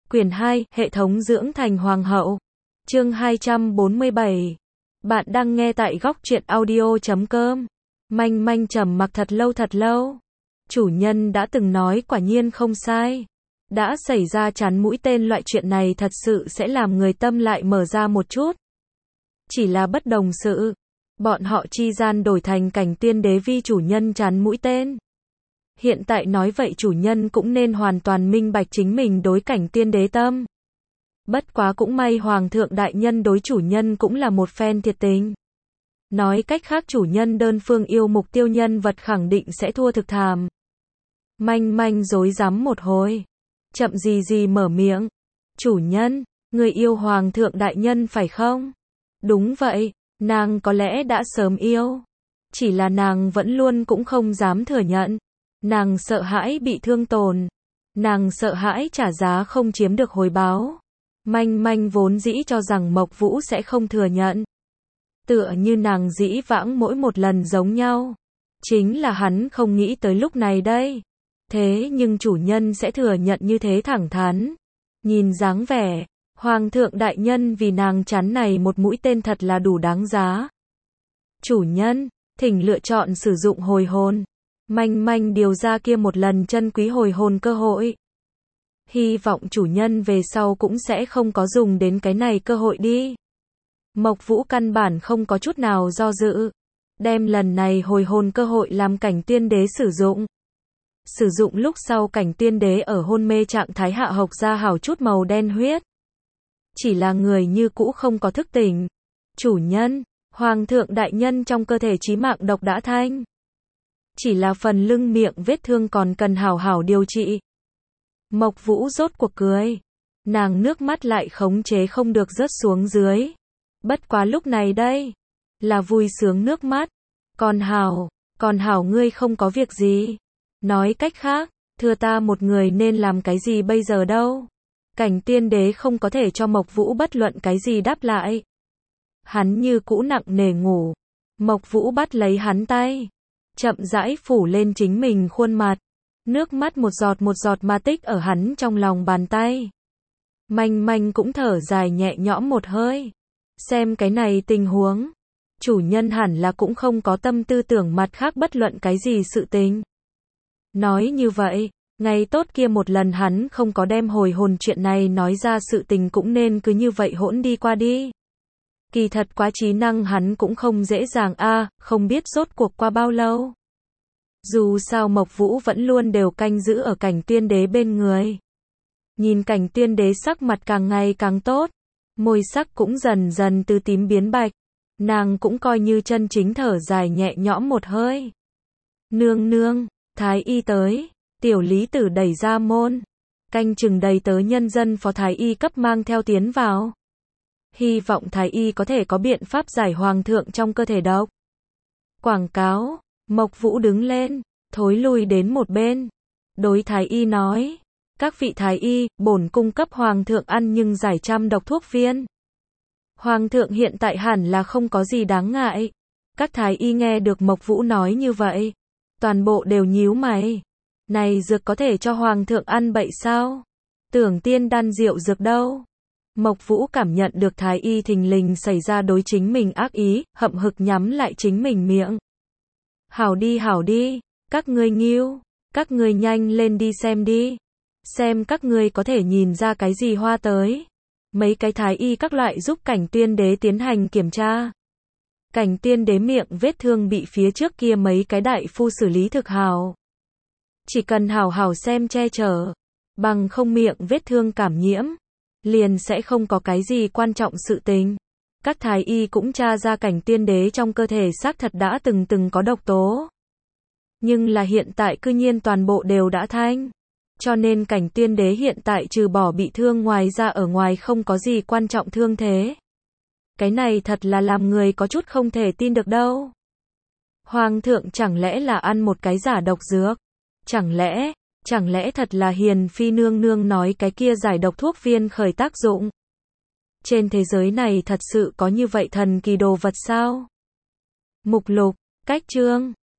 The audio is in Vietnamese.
Quyển 2, Hệ thống dưỡng thành hoàng hậu. Chương 247. Bạn đang nghe tại góc truyện audio.com. Manh manh trầm mặc thật lâu. Chủ nhân đã từng nói quả nhiên không sai. Đã xảy ra chán mũi tên loại chuyện này thật sự sẽ làm người tâm lại mở ra một chút. Chỉ là bất đồng sự. Bọn họ chi gian đổi thành cảnh tiên đế vi chủ nhân chán mũi tên. Hiện tại nói vậy chủ nhân cũng nên hoàn toàn minh bạch chính mình đối cảnh tiên đế tâm. Bất quá cũng may hoàng thượng đại nhân đối chủ nhân cũng là một phen thiệt tình. Nói cách khác chủ nhân đơn phương yêu mục tiêu nhân vật khẳng định sẽ thua thực thàm. Manh manh rối rắm một hồi. Chậm gì mở miệng. Chủ nhân, người yêu hoàng thượng đại nhân phải không? Đúng vậy, nàng có lẽ đã sớm yêu. Chỉ là nàng vẫn luôn cũng không dám thừa nhận. Nàng sợ hãi bị thương tổn. Nàng sợ hãi trả giá không chiếm được hồi báo. Manh manh vốn dĩ cho rằng Mộc Vũ sẽ không thừa nhận. Tựa như nàng dĩ vãng mỗi một lần giống nhau. Chính là hắn không nghĩ tới lúc này đây. Thế nhưng chủ nhân sẽ thừa nhận như thế thẳng thắn. Nhìn dáng vẻ, hoàng thượng đại nhân vì nàng chắn này một mũi tên thật là đủ đáng giá. Chủ nhân, thỉnh lựa chọn sử dụng hồi hồn. Manh manh điều ra kia một lần chân quý hồi hồn cơ hội. Hy vọng chủ nhân về sau cũng sẽ không có dùng đến cái này cơ hội đi. Mộc Vũ căn bản không có chút nào do dự. Đem lần này hồi hồn cơ hội làm cảnh tiên đế sử dụng. Sử dụng lúc sau cảnh tiên đế ở hôn mê trạng thái hạ hộc ra hào chút màu đen huyết. Chỉ là người như cũ không có thức tỉnh. Chủ nhân, hoàng thượng đại nhân trong cơ thể chí mạng độc đã thanh. Chỉ là phần lưng miệng vết thương còn cần hảo hảo điều trị. Mộc Vũ rốt cuộc cười. Nàng nước mắt lại khống chế không được rớt xuống dưới. Bất quá lúc này đây. Là vui sướng nước mắt. Còn hảo ngươi không có việc gì. Nói cách khác, thưa ta một người nên làm cái gì bây giờ đâu. Cảnh tiên đế không có thể cho Mộc Vũ bất luận cái gì đáp lại. Hắn như cũ nặng nề ngủ. Mộc Vũ bắt lấy hắn tay. Chậm rãi phủ lên chính mình khuôn mặt. Nước mắt một giọt mà tích ở hắn trong lòng bàn tay. Manh manh cũng thở dài nhẹ nhõm một hơi. Xem cái này tình huống. Chủ nhân hẳn là cũng không có tâm tư tưởng mặt khác bất luận cái gì sự tình. Nói như vậy, ngày tốt kia một lần hắn không có đem hồi hồn chuyện này nói ra sự tình cũng nên cứ như vậy hỗn đi qua đi. Kỳ thật quá trí năng hắn cũng không dễ dàng không biết rốt cuộc qua bao lâu. Dù sao Mộc Vũ vẫn luôn đều canh giữ ở cảnh tiên đế bên người. Nhìn cảnh tiên đế sắc mặt càng ngày càng tốt. Môi sắc cũng dần dần từ tím biến bạch. Nàng cũng coi như chân chính thở dài nhẹ nhõm một hơi. Nương, thái y tới. Tiểu lý tử đẩy ra môn. Canh chừng đầy tớ nhân dân phó thái y cấp mang theo tiến vào. Hy vọng thái y có thể có biện pháp giải hoàng thượng trong cơ thể độc. Quảng cáo. Mộc Vũ đứng lên, thối lui đến một bên. Đối thái y nói. Các vị thái y, bổn cung cấp hoàng thượng ăn nhưng giải trăm độc thuốc viên. Hoàng thượng hiện tại hẳn là không có gì đáng ngại. Các thái y nghe được Mộc Vũ nói như vậy. Toàn bộ đều nhíu mày. Này dược có thể cho hoàng thượng ăn bậy sao? Tưởng tiên đan rượu dược đâu? Mộc Vũ cảm nhận được thái y thình lình xảy ra đối chính mình ác ý, hậm hực nhắm lại chính mình miệng. Hảo đi, các ngươi nghiêu, các ngươi nhanh lên đi xem đi. Xem các ngươi có thể nhìn ra cái gì hoa tới. Mấy cái thái y các loại giúp cảnh tiên đế tiến hành kiểm tra. Cảnh tiên đế miệng vết thương bị phía trước kia mấy cái đại phu xử lý thực hào. Chỉ cần hảo xem che chở. Bằng không miệng vết thương cảm nhiễm. Liền sẽ không có cái gì quan trọng sự tình. Các thái y cũng tra ra cảnh tiên đế trong cơ thể xác thật đã từng có độc tố. Nhưng là hiện tại cư nhiên toàn bộ đều đã thanh. Cho nên cảnh tiên đế hiện tại trừ bỏ bị thương ngoài ra ở ngoài không có gì quan trọng thương thế. Cái này thật là làm người có chút không thể tin được đâu. Hoàng thượng chẳng lẽ là ăn một cái giả độc dược? Chẳng lẽ thật là hiền phi nương nương nói cái kia giải độc thuốc viên khởi tác dụng? Trên thế giới này thật sự có như vậy thần kỳ đồ vật sao? Mục lục, cách chương.